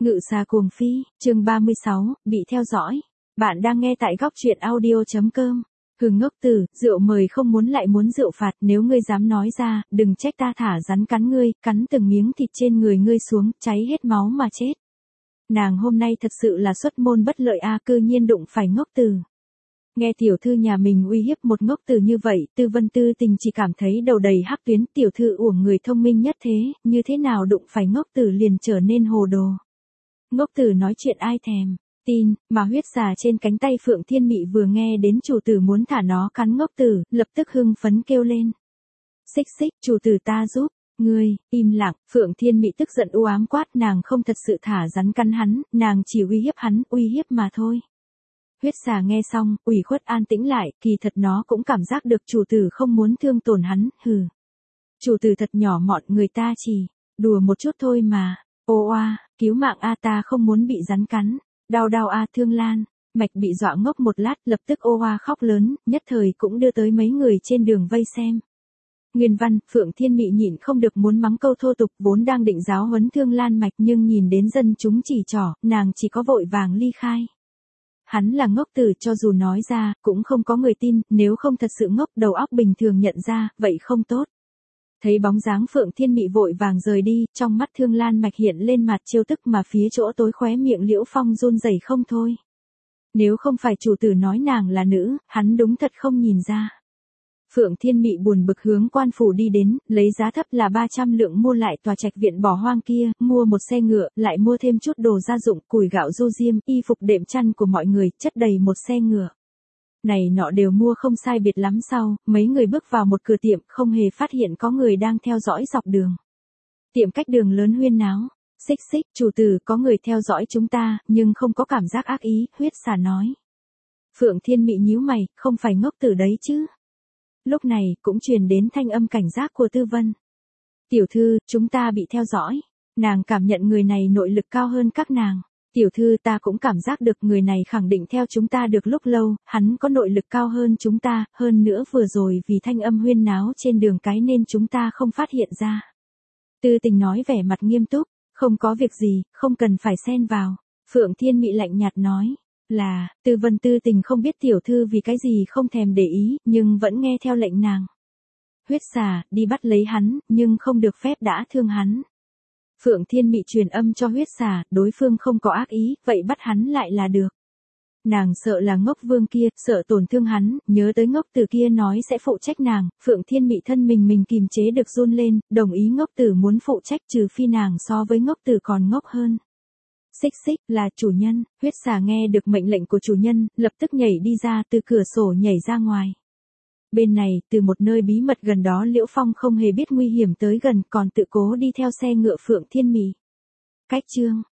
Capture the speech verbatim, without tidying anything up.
Ngự xà cuồng phi, chương ba mươi sáu, bị theo dõi. Bạn đang nghe tại góc truyện audio chấm com. Hừ ngốc tử, rượu mời không muốn lại muốn rượu phạt, nếu ngươi dám nói ra, đừng trách ta thả rắn cắn ngươi, cắn từng miếng thịt trên người ngươi xuống, cháy hết máu mà chết. Nàng hôm nay thật sự là xuất môn bất lợi a, cư nhiên đụng phải ngốc tử. Nghe tiểu thư nhà mình uy hiếp một ngốc tử như vậy, Tư Vân Tư Tình chỉ cảm thấy đầu đầy hắc tuyến, tiểu thư uổng người thông minh nhất thế, như thế nào đụng phải ngốc tử liền trở nên hồ đồ. Ngốc tử nói chuyện ai thèm tin, mà huyết xà trên cánh tay Phượng Thiên Mị vừa nghe đến chủ tử muốn thả nó cắn ngốc tử, lập tức hưng phấn kêu lên. Xích xích, chủ tử ta giúp, ngươi, im lặng, Phượng Thiên Mị tức giận u ám quát, nàng không thật sự thả rắn cắn hắn, nàng chỉ uy hiếp hắn, uy hiếp mà thôi. Huyết xà nghe xong, ủy khuất an tĩnh lại, kỳ thật nó cũng cảm giác được chủ tử không muốn thương tổn hắn, hừ. Chủ tử thật nhỏ mọn, người ta chỉ đùa một chút thôi mà. Ô oa, cứu mạng a, ta không muốn bị rắn cắn. Đau đau a, Thương Lan. Mạch bị dọa ngốc một lát, lập tức ô oa khóc lớn, nhất thời cũng đưa tới mấy người trên đường vây xem. Nguyên văn, Phượng Thiên Mị nhịn không được muốn mắng câu thô tục, vốn đang định giáo huấn Thương Lan Mạch nhưng nhìn đến dân chúng chỉ trỏ, nàng chỉ có vội vàng ly khai. Hắn là ngốc tử, cho dù nói ra, cũng không có người tin, nếu không thật sự ngốc, đầu óc bình thường nhận ra, vậy không tốt. Thấy bóng dáng Phượng Thiên Mị vội vàng rời đi, trong mắt Thương Lan Mạch hiện lên mặt trêu tức, mà phía chỗ tối khóe miệng Liễu Phong run rẩy không thôi. Nếu không phải chủ tử nói nàng là nữ, hắn đúng thật không nhìn ra. Phượng Thiên Mị buồn bực hướng quan phủ đi đến, lấy giá thấp là ba trăm lượng mua lại tòa trạch viện bỏ hoang kia, mua một xe ngựa, lại mua thêm chút đồ gia dụng, củi gạo du diêm, y phục đệm chăn của mọi người, chất đầy một xe ngựa. Này nọ đều mua không sai biệt lắm, sau, mấy người bước vào một cửa tiệm, không hề phát hiện có người đang theo dõi dọc đường. Tiệm cách đường lớn huyên náo. Xích xích, chủ tử, có người theo dõi chúng ta, nhưng không có cảm giác ác ý, huyết xà nói. Phượng Thiên Mị nhíu mày, không phải ngốc tử đấy chứ. Lúc này, cũng truyền đến thanh âm cảnh giác của Tư Vân. Tiểu thư, chúng ta bị theo dõi. Nàng cảm nhận người này nội lực cao hơn các nàng. Tiểu thư, ta cũng cảm giác được người này khẳng định theo chúng ta được lúc lâu, hắn có nội lực cao hơn chúng ta, hơn nữa vừa rồi vì thanh âm huyên náo trên đường cái nên chúng ta không phát hiện ra. Tư Tình nói vẻ mặt nghiêm túc, không có việc gì, không cần phải xen vào. Phượng Thiên Mị lạnh nhạt nói. Là, Tư Vân Tư Tình không biết tiểu thư vì cái gì không thèm để ý, nhưng vẫn nghe theo lệnh nàng. Huyết xà, đi bắt lấy hắn, nhưng không được phép đã thương hắn. Phượng Thiên Mị truyền âm cho huyết xà, đối phương không có ác ý, vậy bắt hắn lại là được. Nàng sợ là ngốc vương kia, sợ tổn thương hắn, nhớ tới ngốc tử kia nói sẽ phụ trách nàng, Phượng Thiên Mị thân mình mình kìm chế được run lên, đồng ý ngốc tử muốn phụ trách, trừ phi nàng so với ngốc tử còn ngốc hơn. Xích xích, là chủ nhân, huyết xà nghe được mệnh lệnh của chủ nhân, lập tức nhảy đi ra, từ cửa sổ nhảy ra ngoài. Bên này, từ một nơi bí mật gần đó Liễu Phong không hề biết nguy hiểm tới gần, còn tự cố đi theo xe ngựa Phượng Thiên Mị. Cách chương